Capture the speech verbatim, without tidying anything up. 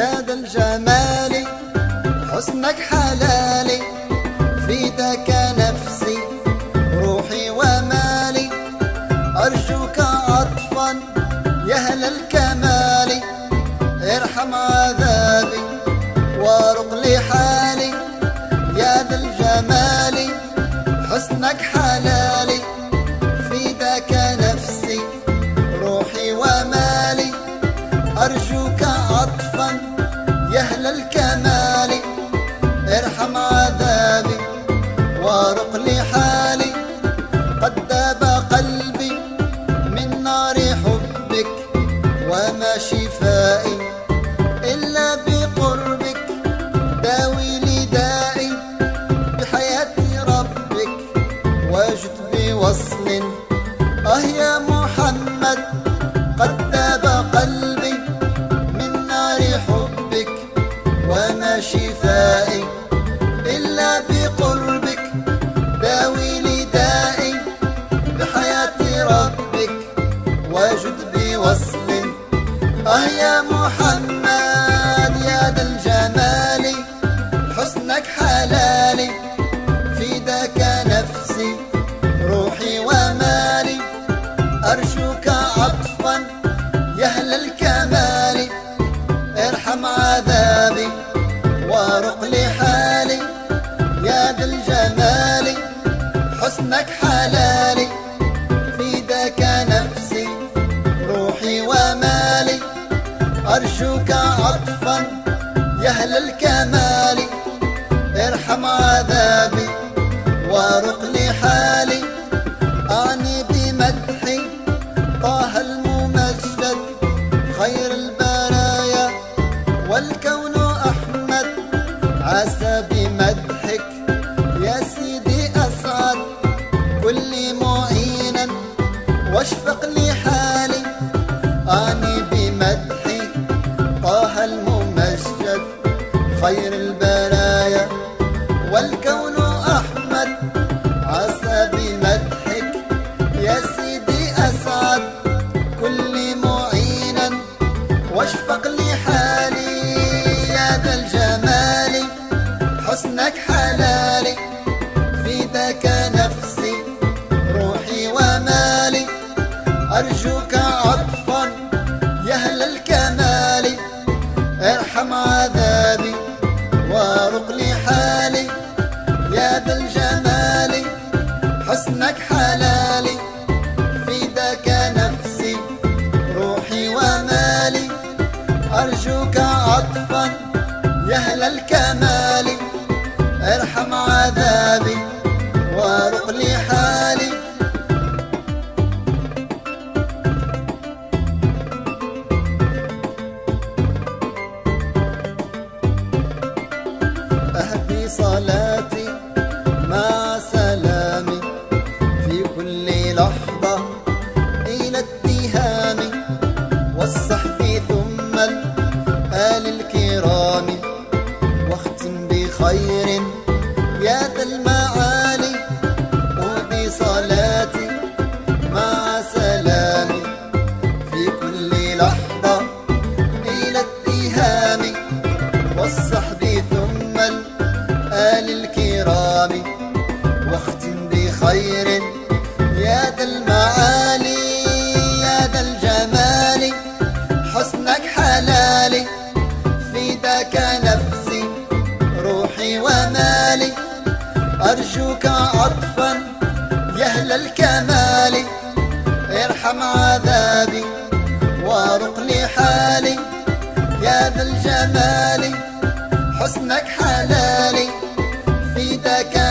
يا ذا الجمال حسنك حلالي، فداك نفسي روحي ومالي، أرجوك عطفا يا أهل الكمال، ارحم عذابي وارق لي حالي. يا ذا الجمال حسنك حلالي، فداك نفسي روحي ومالي، أرجوك عطفا يا أهل الكمال، ارحم عذابي وارق لي حالي. قد ذاب قلبي من نار حبك، وما شفائي إلا بقربك، داوي لي دائي بحياة ربك، واجد بوصل آه يا محمد. قد ذاب قلبي من نار حبك، وما شفائي إلا بقربك، داوي لي دائي بحياة ربك، واجد بوصل آه يا محمد. يا ذا الجمال حسنك حلالي، فداك نفسي روحي ومالي، أرجوك عطفا يا أهل الكمال، ارحم عذابي وارق لي حالي. يا ذا الجمال حسنك حلالي، فداك نفسي روحي ومالي، أرجوك عطفا يا أهل الكمال، ارحم عذابي وارق لي حالي. أعني بمدحي طه الممجد، خير البرايا والكون أحمد، عسى بمدحك يا سيدي أسعد، كل معينا واشفق لي حالي. أعني بمدحي طه الممجد، خير البرايا والكون أحمد، عسى بمدحك يا سيدي أسعد، كل معينا واشفق لي حالي. يا ذا الجمال حسنك حلالي، فداك نفسي روحي ومالي، أرجوك عطفا يا أهل الكمال، ارحم عذابي وارق لي حالي. يا ذا الجمال حسنك حلالي، فداك نفسي روحي ومالي، أرجوك عطفا يا أهل الكمال، ارحم عذابي وارق لي حالي. أهدي صلاتي مع سلامي في كل لحظة إلى اتهام، والصحب ثم الآل الكرام، واختم بخير يا ذا المعالي. أهدي صلاتي مع سلامي في كل لحظة إلى اتهام، والصحب ثم الآل الكرام، واختم بخير يا ذا المعالي. يا ذا الجمال حسنك حلالي، فداك نفسي روحي ومالي، أرجوك عطفا يا أهل الكمال، ارحم عذابي وارق لي حالي. يا ذا الجمال حسنك حلالي، فداك